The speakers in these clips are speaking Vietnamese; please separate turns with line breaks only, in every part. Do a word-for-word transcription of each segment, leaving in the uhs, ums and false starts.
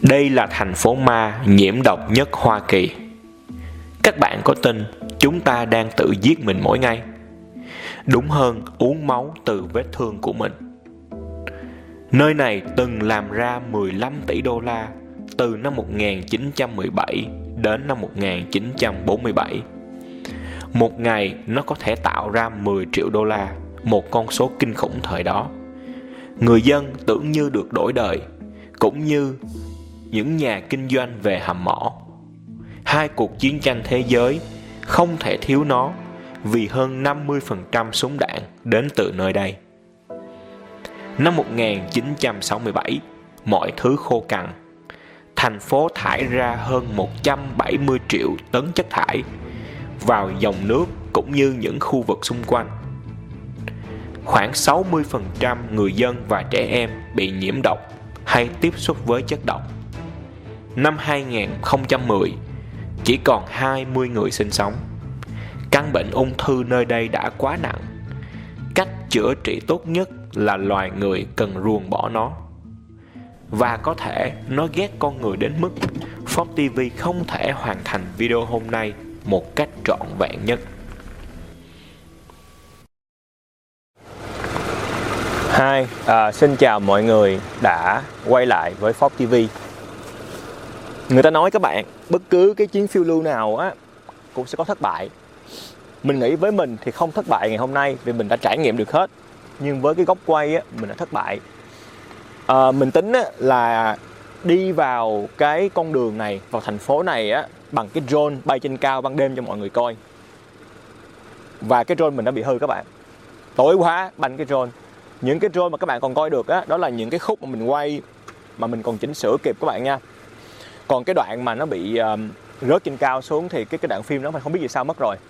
Đây là thành phố ma nhiễm độc nhất Hoa Kỳ. Các bạn có tin chúng ta đang tự giết mình mỗi ngày? Đúng hơn, uống máu từ vết thương của mình. Nơi này từng làm ra mười lăm tỷ đô la từ năm một nghìn chín trăm mười bảy đến năm một nghìn chín trăm bốn mươi bảy. Một ngày nó có thể tạo ra mười triệu đô la, một con số kinh khủng thời đó. Người dân tưởng như được đổi đời, cũng như những nhà kinh doanh về hầm mỏ. Hai cuộc chiến tranh thế giới không thể thiếu nó vì hơn năm mươi phần trăm súng đạn đến từ nơi đây. Năm một nghìn chín trăm sáu mươi bảy, mọi thứ khô cằn. Thành phố thải ra hơn một trăm bảy mươi triệu tấn chất thải vào dòng nước cũng như những khu vực xung quanh. Khoảng sáu mươi phần trăm người dân và trẻ em bị nhiễm độc hay tiếp xúc với chất độc. Năm hai nghìn không trăm mười, chỉ còn hai mươi người sinh sống. Căn bệnh ung thư nơi đây đã quá nặng. Cách chữa trị tốt nhất là loài người cần ruồng bỏ nó. Và có thể nó ghét con người đến mức Fox ti vi không thể hoàn thành video hôm nay một cách trọn vẹn nhất.
Hi, à, xin chào mọi người đã quay lại với Fox ti vi. Người ta nói các bạn, bất cứ cái chuyến phiêu lưu nào á cũng sẽ có thất bại. Mình nghĩ với mình thì không thất bại ngày hôm nay vì mình đã trải nghiệm được hết. Nhưng với cái góc quay á, mình đã thất bại. à, Mình tính á, là đi vào cái con đường này, vào thành phố này á, bằng cái drone bay trên cao ban đêm cho mọi người coi. Và cái drone mình đã bị hư các bạn. Tối quá banh cái drone. Những cái drone mà các bạn còn coi được á, đó là những cái khúc mà mình quay mà mình còn chỉnh sửa kịp các bạn nha. Còn cái đoạn mà nó bị uh, rớt trên cao xuống thì cái cái đoạn phim đó mình không biết vì sao mất rồi.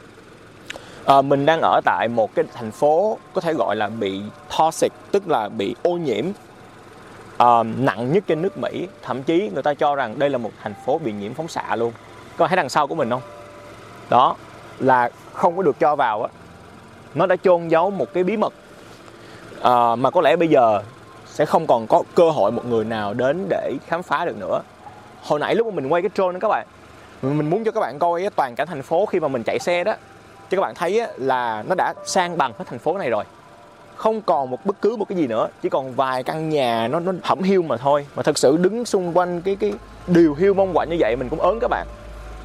À, mình đang ở tại một cái thành phố có thể gọi là bị toxic, tức là bị ô nhiễm uh, nặng nhất trên nước Mỹ. Thậm chí người ta cho rằng đây là một thành phố bị nhiễm phóng xạ luôn. Các bạn thấy đằng sau của mình không? Đó là không có được cho vào á. Nó đã chôn giấu một cái bí mật uh, mà có lẽ bây giờ sẽ không còn có cơ hội một người nào đến để khám phá được nữa. Hồi nãy lúc mà mình quay cái drone đó các bạn, mình muốn cho các bạn coi toàn cảnh thành phố khi mà mình chạy xe đó, cho các bạn thấy là nó đã san bằng hết thành phố này rồi. Không còn một bất cứ một cái gì nữa, chỉ còn vài căn nhà nó nó hẩm hiu mà thôi. Mà thật sự đứng xung quanh cái cái điều hiu mong quạnh như vậy mình cũng ớn các bạn.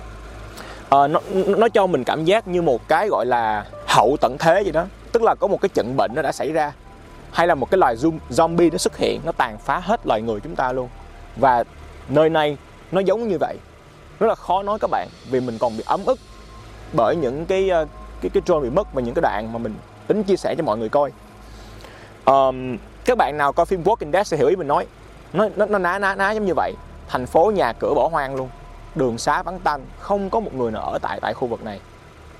À, nó nó cho mình cảm giác như một cái gọi là hậu tận thế vậy đó, tức là có một cái trận bệnh nó đã xảy ra, hay là một cái loài zombie nó xuất hiện, nó tàn phá hết loài người chúng ta luôn. Và nơi này nó giống như vậy. Rất là khó nói các bạn, vì mình còn bị ấm ức bởi những cái cái cái drone bị mất và những cái đoạn mà mình tính chia sẻ cho mọi người coi. Um, các bạn nào coi phim Walking Dead sẽ hiểu ý mình nói. Nó nó nó ná ná ná giống như vậy. Thành phố nhà cửa bỏ hoang luôn, đường xá vắng tanh, không có một người nào ở tại tại khu vực này.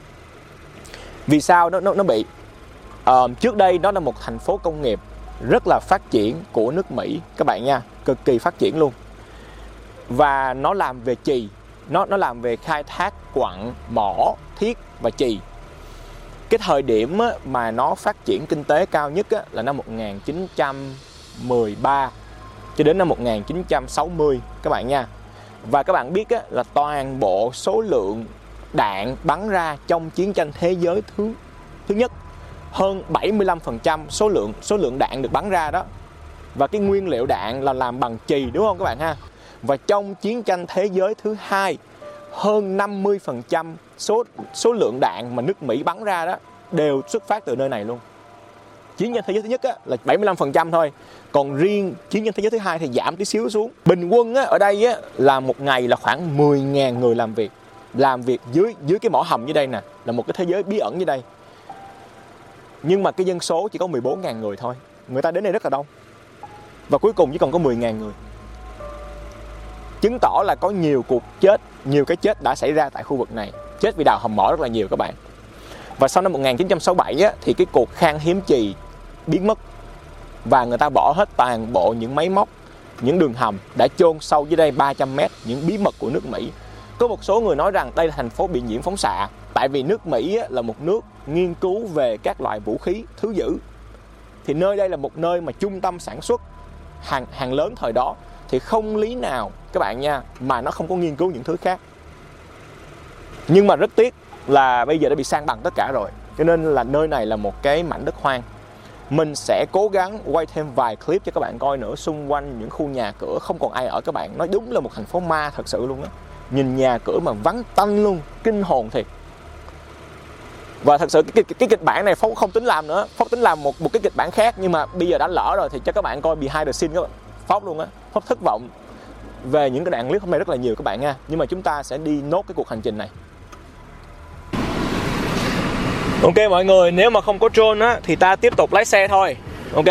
Vì sao nó nó nó bị? Um, trước đây nó là một thành phố công nghiệp rất là phát triển của nước Mỹ các bạn nha, cực kỳ phát triển luôn. Và nó làm về chì, nó nó làm về khai thác quặng, mỏ, thiết và chì. Cái thời điểm mà nó phát triển kinh tế cao nhất là năm một nghìn chín trăm mười ba cho đến năm một nghìn chín trăm sáu mươi các bạn nha. Và các bạn biết là toàn bộ số lượng đạn bắn ra trong chiến tranh thế giới thứ thứ nhất, hơn bảy mươi lăm phần trăm số lượng số lượng đạn được bắn ra đó. Và cái nguyên liệu đạn là làm bằng chì, đúng không các bạn ha? Và trong chiến tranh thế giới thứ hai, hơn năm mươi phần trăm số số lượng đạn mà nước Mỹ bắn ra đó đều xuất phát từ nơi này luôn. Chiến tranh thế giới thứ nhất á, là bảy mươi lăm phần trăm thôi. Còn riêng chiến tranh thế giới thứ hai thì giảm tí xíu xuống. Bình quân á, ở đây á, là một ngày là khoảng mười nghìn người làm việc. Làm việc dưới dưới cái mỏ hầm dưới đây nè, là một cái thế giới bí ẩn dưới đây. Nhưng mà cái dân số chỉ có mười bốn nghìn người thôi. Người ta đến đây rất là đông. Và cuối cùng chỉ còn có mười nghìn người. Chứng tỏ là có nhiều cuộc chết, nhiều cái chết đã xảy ra tại khu vực này. Chết vì đào hầm mỏ rất là nhiều các bạn. Và sau năm một nghìn chín trăm sáu mươi bảy á, thì cái cuộc khan hiếm chì biến mất. Và người ta bỏ hết toàn bộ những máy móc, những đường hầm đã chôn sâu dưới đây ba trăm mét, những bí mật của nước Mỹ. Có một số người nói rằng đây là thành phố bị nhiễm phóng xạ, tại vì nước Mỹ á, là một nước nghiên cứu về các loại vũ khí thứ dữ. Thì nơi đây là một nơi mà trung tâm sản xuất hàng, hàng lớn thời đó. thì không lý nào các bạn nha mà nó không có nghiên cứu những thứ khác. Nhưng mà rất tiếc là bây giờ đã bị san bằng tất cả rồi, cho nên là nơi này là một cái mảnh đất hoang. Mình sẽ cố gắng quay thêm vài clip cho các bạn coi nữa xung quanh những khu nhà cửa không còn ai ở các bạn. Nói đúng là một thành phố ma thật sự luôn á. Nhìn nhà cửa mà vắng tanh luôn, kinh hồn thiệt. Và thật sự cái, cái, cái kịch bản này Phúc không tính làm nữa. Phúc tính làm một một cái kịch bản khác, nhưng mà bây giờ đã lỡ rồi thì cho các bạn coi behind the scene các bạn. Phúc luôn á. Phúc thất vọng về những cái đoạn clip hôm nay rất là nhiều các bạn nha. Nhưng mà chúng ta sẽ đi nốt cái cuộc hành trình này. Ok mọi người, nếu mà không có drone á thì ta tiếp tục lái xe thôi. Ok,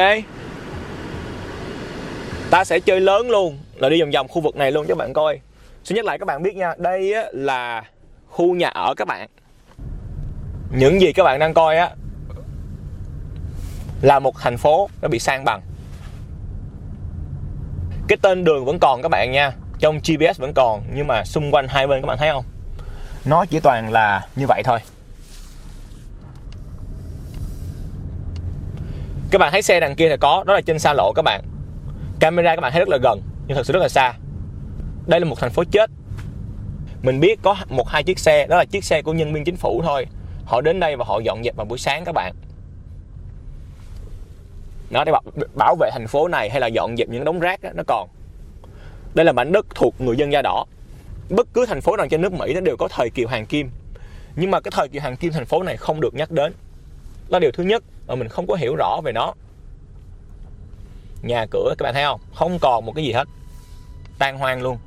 ta sẽ chơi lớn luôn, là đi vòng vòng khu vực này luôn cho các bạn coi. Xin nhắc lại các bạn biết nha, đây á là khu nhà ở các bạn. Những gì các bạn đang coi á là một thành phố nó bị san bằng. Cái tên đường vẫn còn các bạn nha, trong giê pê ét vẫn còn, nhưng mà xung quanh hai bên các bạn thấy không, nó chỉ toàn là như vậy thôi. Các bạn thấy xe đằng kia thì có, đó là trên xa lộ các bạn. Camera các bạn thấy rất là gần, nhưng thật sự rất là xa. Đây là một thành phố chết. Mình biết có một hai chiếc xe, đó là chiếc xe của nhân viên chính phủ thôi. Họ đến đây và họ dọn dẹp vào buổi sáng các bạn. Nó để bảo, bảo vệ thành phố này hay là dọn dẹp những đống rác đó, nó còn. Đây là mảnh đất thuộc người dân da đỏ. Bất cứ thành phố nào trên nước Mỹ nó đều có thời kỳ hoàng kim. Nhưng mà cái thời kỳ hoàng kim thành phố này không được nhắc đến. Đó là điều thứ nhất mà mình không có hiểu rõ về nó. Nhà cửa các bạn thấy không, không còn một cái gì hết, tan hoang luôn.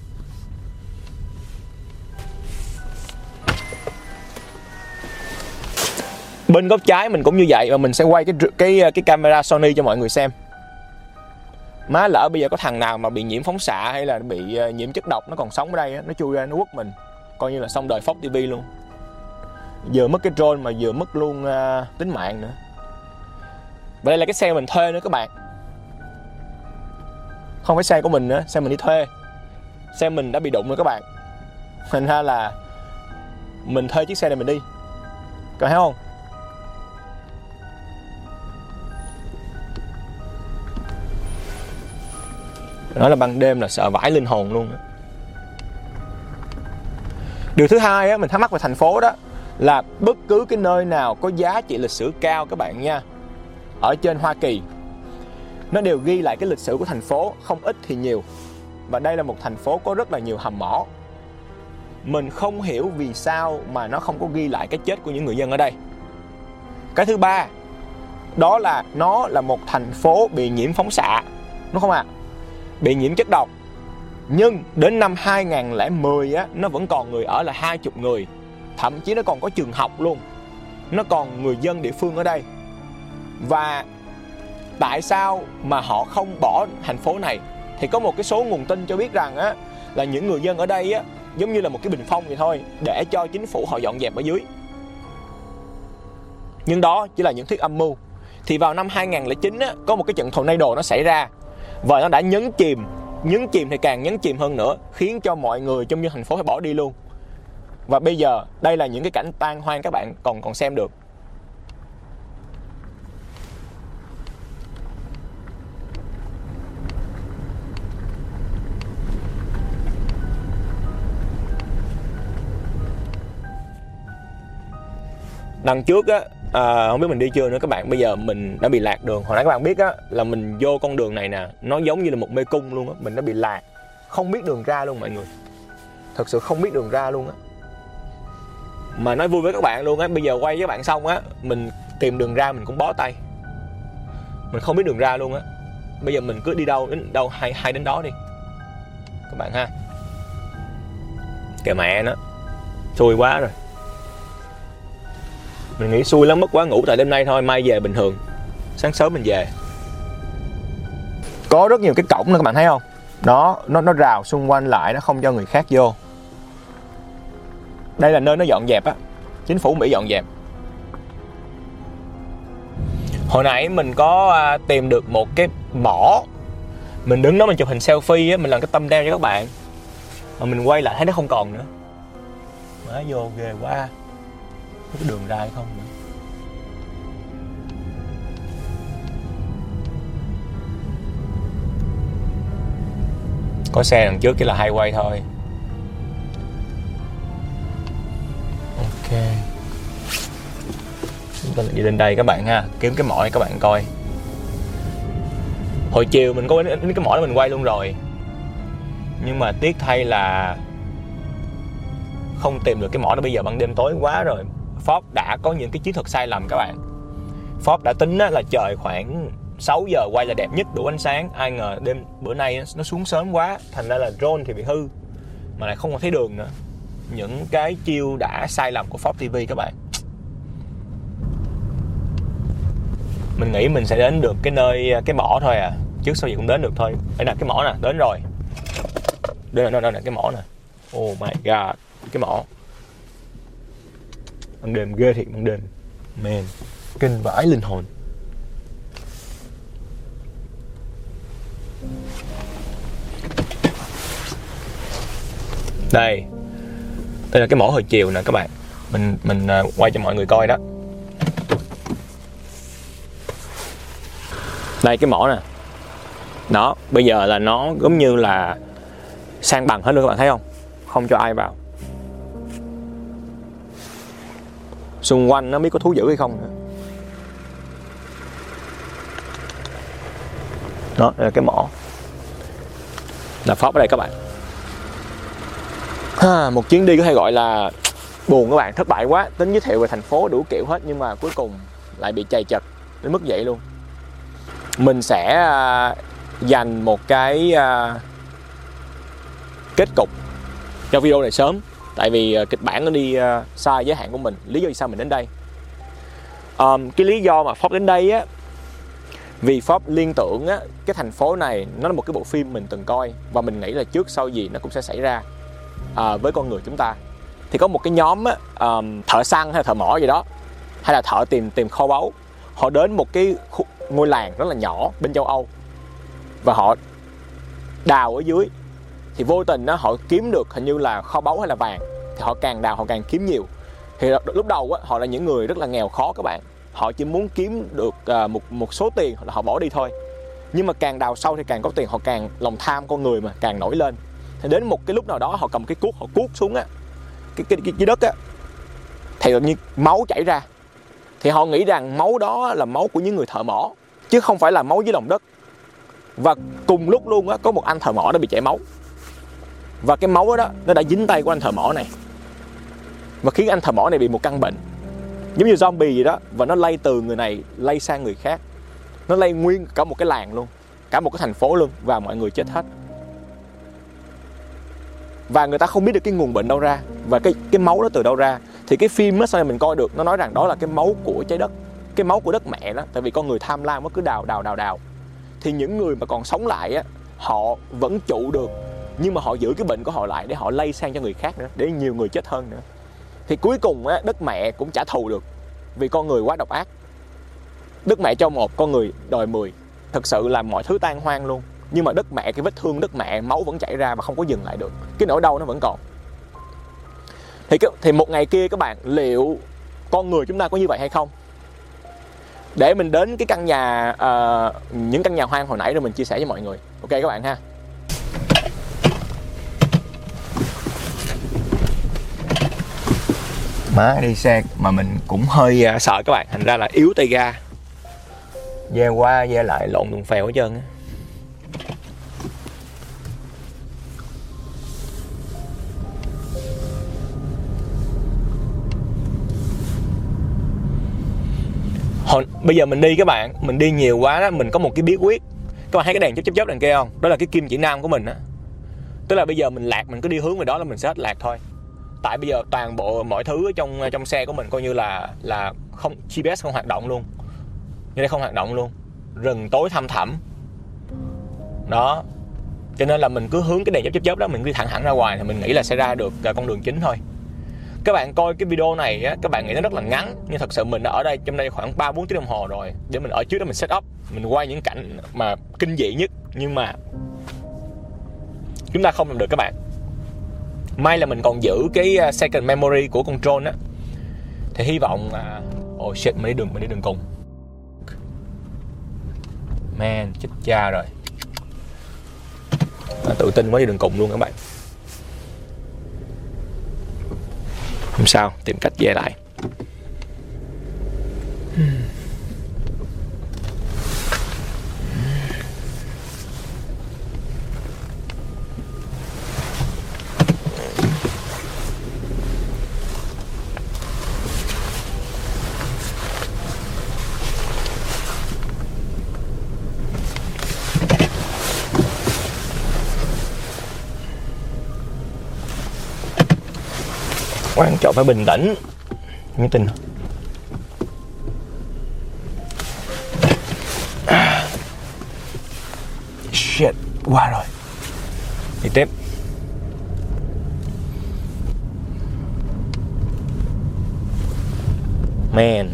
Bên góc trái mình cũng như vậy, và mình sẽ quay cái cái cái camera Sony cho mọi người xem. Má lỡ bây giờ có thằng nào mà bị nhiễm phóng xạ hay là bị nhiễm chất độc nó còn sống ở đây, nó chui ra nó quất mình, coi như là xong đời Fox ti vi luôn. Vừa mất cái drone mà vừa mất luôn uh, tính mạng nữa. Và đây là cái xe mình thuê nữa các bạn. Không phải xe của mình nữa, xe mình đi thuê. Xe mình đã bị đụng rồi các bạn. Thành ra là mình thuê chiếc xe này mình đi. Các thấy không? Nói là ban đêm là sợ vãi linh hồn luôn. Điều thứ hai á, mình thắc mắc về thành phố đó là bất cứ cái nơi nào có giá trị lịch sử cao các bạn nha, ở trên Hoa Kỳ, nó đều ghi lại cái lịch sử của thành phố, không ít thì nhiều. Và đây là một thành phố có rất là nhiều hầm mỏ. Mình không hiểu vì sao mà nó không có ghi lại cái chết của những người dân ở đây. Cái thứ ba, đó là nó là một thành phố bị nhiễm phóng xạ, đúng không ạ? À? Bị nhiễm chất độc. Nhưng đến năm hai không không không á, nó vẫn còn người ở là hai mươi người. Thậm chí nó còn có trường học luôn. Nó còn người dân địa phương ở đây. Và tại sao mà họ không bỏ thành phố này? Thì có một cái số nguồn tin cho biết rằng á, là những người dân ở đây á, giống như là một cái bình phong vậy thôi, để cho chính phủ họ dọn dẹp ở dưới. Nhưng đó chỉ là những thuyết âm mưu. Thì vào năm hai không không chín á, có một cái trận tornado nó xảy ra, và nó đã nhấn chìm, nhấn chìm thì càng nhấn chìm hơn nữa, khiến cho mọi người trong như thành phố phải bỏ đi luôn. Và bây giờ đây là những cái cảnh tan hoang các bạn còn còn xem được. Đằng trước á, à, không biết mình đi chưa nữa các bạn. Bây giờ mình đã bị lạc đường. Hồi nãy các bạn biết á, là mình vô con đường này nè, nó giống như là một mê cung luôn á. Mình đã bị lạc, không biết đường ra luôn mọi người. Thật sự không biết đường ra luôn á. Mà nói vui với các bạn luôn á, bây giờ quay với các bạn xong á, mình tìm đường ra mình cũng bó tay. Mình không biết đường ra luôn á. Bây giờ mình cứ đi đâu đến đâu hay hay đến đó đi các bạn ha. Kìa mẹ nó, xui quá rồi. Mình nghĩ xui lắm, mất quá ngủ tại đêm nay thôi, mai về bình thường, sáng sớm mình về. Có rất nhiều cái cổng nữa các bạn thấy không? Đó, nó nó rào xung quanh lại, nó không cho người khác vô. Đây là nơi nó dọn dẹp á, chính phủ Mỹ dọn dẹp. Hồi nãy mình có uh, tìm được một cái mỏ. Mình đứng đó mình chụp hình selfie á, mình làm cái thumbnail cho các bạn. Mà mình quay lại thấy nó không còn nữa. Má vô ghê quá. Có cái đường ra hay không nữa. Có xe đằng trước chỉ là highway thôi. Ok, chúng ta đi lên đây các bạn ha, kiếm cái mỏ các bạn coi. Hồi chiều mình có đến cái mỏ đó mình quay luôn rồi, nhưng mà tiếc thay là không tìm được cái mỏ đó. Bây giờ ban đêm tối quá rồi. Forbes đã có những cái chiến thuật sai lầm các bạn. Forbes đã tính là trời khoảng sáu giờ quay là đẹp nhất, đủ ánh sáng. Ai ngờ đêm bữa nay nó xuống sớm quá, thành ra là drone thì bị hư, mà lại không còn thấy đường nữa. Những cái chiêu đã sai lầm của Forbes ti vi các bạn. Mình nghĩ mình sẽ đến được cái nơi, cái mỏ thôi à, trước sau gì cũng đến được thôi. Đây nè, cái mỏ nè, đến rồi. Đây nè, đây nè, cái mỏ nè. Oh my god, cái mỏ. Ban đêm ghê thiệt, ban đêm. Man, kinh vãi linh hồn. Đây, đây là cái mỏ hồi chiều nè các bạn. Mình mình uh, quay cho mọi người coi đó. Đây cái mỏ nè. Đó, bây giờ là nó giống như là san bằng hết luôn các bạn thấy không? Không cho ai vào. Xung quanh nó biết có thú dữ hay không nữa. Đó, đây là cái mỏ. Là Forbes ở đây các bạn. Ha, một chuyến đi có thể gọi là buồn các bạn, thất bại quá. Tính giới thiệu về thành phố đủ kiểu hết, nhưng mà cuối cùng lại bị chày chật đến mức vậy luôn. Mình sẽ uh, dành một cái uh, kết cục cho video này sớm. Tại vì uh, kịch bản nó đi uh, sai giới hạn của mình. Lý do vì sao mình đến đây, um, cái lý do mà Forbes đến đây á, vì Forbes liên tưởng á, cái thành phố này nó là một cái bộ phim mình từng coi, và mình nghĩ là trước sau gì nó cũng sẽ xảy ra uh, với con người chúng ta. Thì có một cái nhóm á, um, thợ săn hay là thợ mỏ gì đó, hay là thợ tìm tìm kho báu. Họ đến một cái khu, ngôi làng rất là nhỏ bên châu Âu, và họ đào ở dưới. Thì vô tình á, họ kiếm được hình như là kho báu hay là vàng. Thì họ càng đào họ càng kiếm nhiều. Thì lúc đầu á, họ là những người rất là nghèo khó các bạn. Họ chỉ muốn kiếm được uh, một, một số tiền là họ bỏ đi thôi. Nhưng mà càng đào sâu thì càng có tiền, họ càng lòng tham con người mà càng nổi lên. Thì đến một cái lúc nào đó họ cầm cái cuốc, họ cuốc xuống á, cái, cái, cái, cái đất á, thì tự nhiên máu chảy ra. Thì họ nghĩ rằng máu đó là máu của những người thợ mỏ, chứ không phải là máu dưới lòng đất. Và cùng lúc luôn á, có một anh thợ mỏ đã bị chảy máu. Và cái máu đó, đó nó đã dính tay của anh thợ mỏ này, và khiến anh thợ mỏ này bị một căn bệnh giống như zombie vậy đó. Và nó lây từ người này lây sang người khác. Nó lây nguyên cả một cái làng luôn, cả một cái thành phố luôn, và mọi người chết hết. Và người ta không biết được cái nguồn bệnh đâu ra, và cái, cái máu đó từ đâu ra. Thì cái phim á, sau này mình coi được, nó nói rằng đó là cái máu của trái đất, cái máu của đất mẹ đó. Tại vì con người tham lam nó cứ đào đào đào đào. Thì những người mà còn sống lại á, họ vẫn trụ được, nhưng mà họ giữ cái bệnh của họ lại để họ lây sang cho người khác nữa, để nhiều người chết hơn nữa. Thì cuối cùng á, đất mẹ cũng trả thù được, vì con người quá độc ác. Đất mẹ cho một, con người đòi mười. Thực sự là mọi thứ tan hoang luôn. Nhưng mà đất mẹ, cái vết thương đất mẹ, máu vẫn chảy ra và không có dừng lại được. Cái nỗi đau nó vẫn còn. Thì, cái, thì một ngày kia các bạn, liệu con người chúng ta có như vậy hay không? Để mình đến cái căn nhà, uh, những căn nhà hoang hồi nãy rồi mình chia sẻ với mọi người. Ok các bạn ha. Má đi xe mà mình cũng hơi uh, sợ các bạn, thành ra là yếu tay ga. Ve qua ve lại lộn đường phèo hết trơn á. Hồi, bây giờ mình đi các bạn, mình đi nhiều quá đó, mình có một cái bí quyết. Các bạn thấy cái đèn chớp chớp chớp đằng kia không? Đó là cái kim chỉ nam của mình á. Tức là bây giờ mình lạc, mình cứ đi hướng về đó là mình sẽ hết lạc thôi. Tại bây giờ toàn bộ mọi thứ trong trong xe của mình coi như là là không, giê pê ét không hoạt động luôn. Như đây không hoạt động luôn. Rừng tối thăm thẳm. Đó. Cho nên là mình cứ hướng cái đèn chớp chớp chớp đó, mình đi thẳng hẳn ra ngoài thì mình nghĩ là sẽ ra được con đường chính thôi. Các bạn coi cái video này á, các bạn nghĩ nó rất là ngắn, nhưng thật sự mình đã ở đây trong đây khoảng ba bốn tiếng đồng hồ rồi, để mình ở trước đó mình set up, mình quay những cảnh mà kinh dị nhất, nhưng mà chúng ta không làm được các bạn. May là mình còn giữ cái second memory của con drone á, thì hy vọng là oh shit, mình đi đường mình đi đường cùng. Man, chết cha rồi. Tự tin quá đi đường cùng luôn các bạn. Không sao, tìm cách về lại. Quan trọng phải bình tĩnh. Nhớ tin. Shit, qua rồi. Đi tiếp. Man.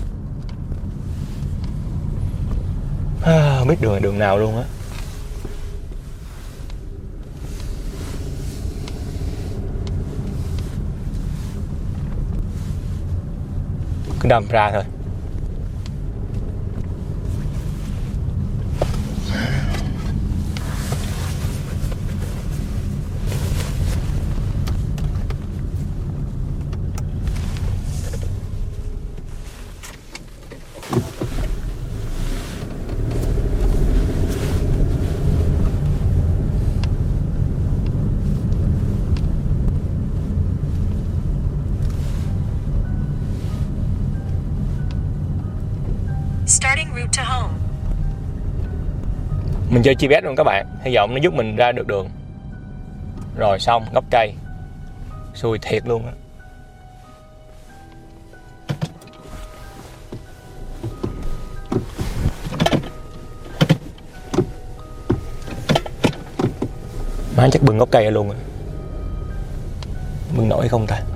À, không biết đường là đường nào luôn á. Cứ đâm ra thôi.
Starting route to home.
Mình chơi giê pê ét luôn các bạn. Hy vọng nó giúp mình ra được đường. Rồi xong, gốc cây. Xui thiệt luôn á. Má chắc bưng gốc cây ra luôn á. Bưng nổi không ta?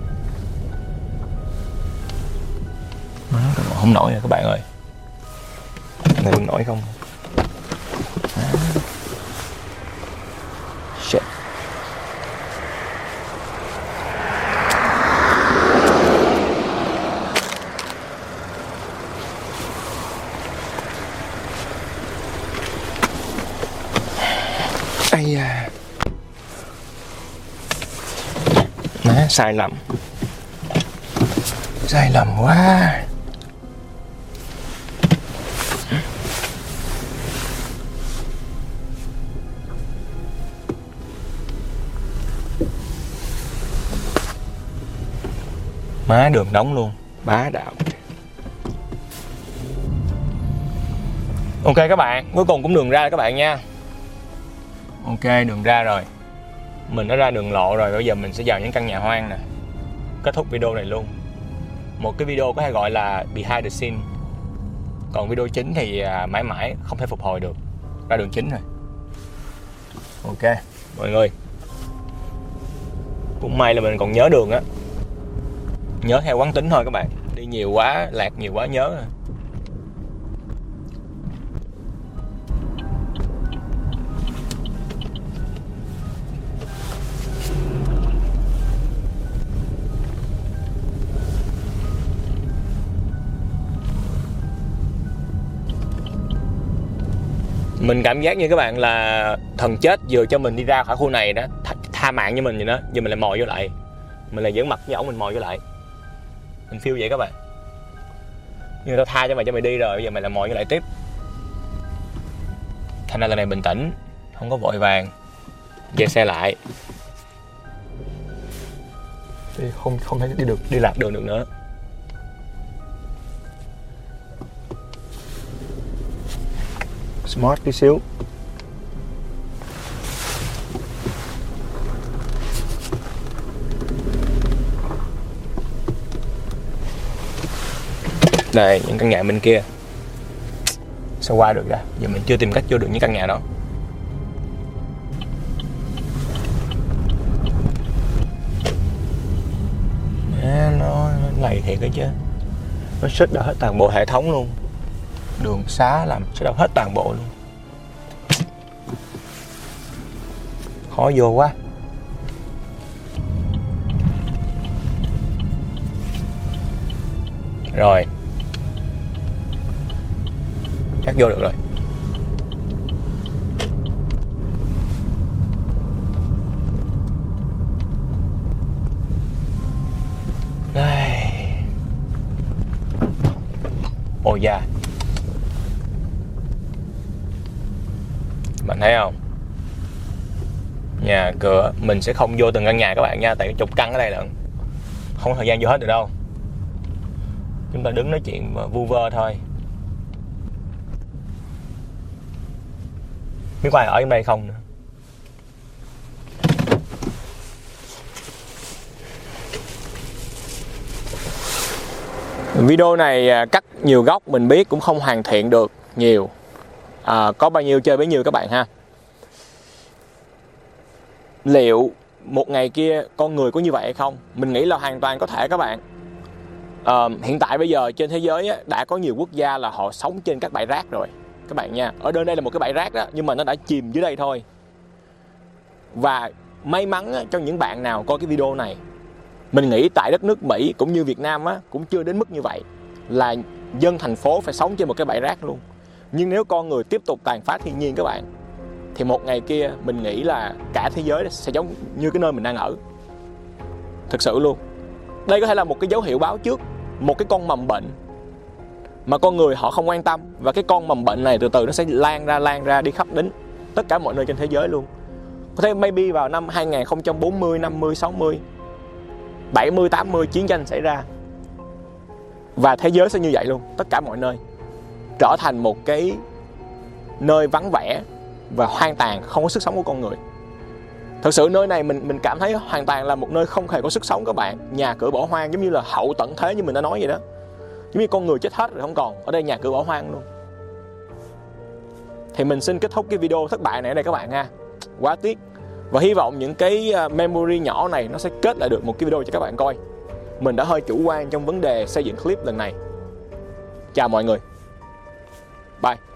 Má không nổi rồi các bạn ơi. Này bưng nổi không? À. Shit. Ây da. Má sai lầm. Sai lầm quá. Má đường đóng luôn, bá đạo. Ok các bạn, cuối cùng cũng đường ra rồi các bạn nha. Ok, đường ra rồi. Mình đã ra đường lộ rồi, bây giờ mình sẽ vào những căn nhà hoang nè. Kết thúc video này luôn. Một cái video có thể gọi là behind the scene. Còn video chính thì mãi mãi không thể phục hồi được. Ra đường chính rồi. Ok, mọi người. Cũng may là mình còn nhớ đường á. Nhớ theo quán tính thôi các bạn. Đi nhiều quá, lạc nhiều quá nhớ. Mình cảm giác như các bạn là thần chết vừa cho mình đi ra khỏi khu này đó, tha, tha mạng cho mình vậy đó. Giờ mình lại mò vô lại. Mình lại giỡn mặt với ổng, mình mò vô lại. Mình feel vậy các bạn. Nhưng tao tha cho mày cho mày đi rồi, bây giờ mày lại mò vô lại tiếp. Thành ra lần này bình tĩnh, không có vội vàng. Về xe lại. Không không thể đi được, đi lạc đường được nữa. Smart tí xíu. Đây, những căn nhà bên kia. Sao qua được ra? Giờ mình chưa tìm cách vô được những căn nhà đó. À, nó, nó lầy thiệt đấy chứ. Nó shut down hết toàn bộ hệ thống luôn. Đường xá làm shut down hết toàn bộ luôn. Khó vô quá. Rồi. Chắc vô được rồi. da. Bạn thấy không? Nhà cửa mình sẽ không vô từng căn nhà các bạn nha, tại chục căn ở đây lận, không có thời gian vô hết được đâu. Chúng ta đứng nói chuyện vu vơ thôi. Biết có ai ở trong đây không nữa. Video này cắt nhiều góc, mình biết cũng không hoàn thiện được nhiều, à, có bao nhiêu chơi bấy nhiêu các bạn ha. Liệu một ngày kia con người có như vậy hay không? Mình nghĩ là hoàn toàn có thể các bạn. à, Hiện tại bây giờ trên thế giới á, đã có nhiều quốc gia là họ sống trên các bãi rác rồi các bạn nha. Ở đây đây là một cái bãi rác đó, nhưng mà nó đã chìm dưới đây thôi. Và may mắn á, cho những bạn nào coi cái video này, mình nghĩ tại đất nước Mỹ cũng như Việt Nam á, cũng chưa đến mức như vậy là dân thành phố phải sống trên một cái bãi rác luôn. Nhưng nếu con người tiếp tục tàn phá thiên nhiên các bạn, thì một ngày kia mình nghĩ là cả thế giới sẽ giống như cái nơi mình đang ở. Thực sự luôn. Đây có thể là một cái dấu hiệu báo trước một cái con mầm bệnh mà con người họ không quan tâm, và cái con mầm bệnh này từ từ nó sẽ lan ra lan ra đi khắp đến tất cả mọi nơi trên thế giới luôn. Có thể maybe vào năm hai nghìn không trăm bốn mươi, năm mươi, sáu mươi, bảy mươi, tám mươi chiến tranh xảy ra, và thế giới sẽ như vậy luôn. Tất cả mọi nơi trở thành một cái nơi vắng vẻ và hoang tàn, không có sức sống của con người. Thật sự nơi này mình mình cảm thấy hoàn toàn là một nơi không hề có sức sống các bạn. Nhà cửa bỏ hoang, giống như là hậu tận thế như mình đã nói vậy đó. Giống như con người chết hết rồi không còn, ở đây nhà cửa bỏ hoang luôn. Thì mình xin kết thúc cái video thất bại này ở đây các bạn ha. Quá tiếc. Và hy vọng những cái memory nhỏ này nó sẽ kết lại được một cái video cho các bạn coi. Mình đã hơi chủ quan trong vấn đề xây dựng clip lần này. Chào mọi người. Bye.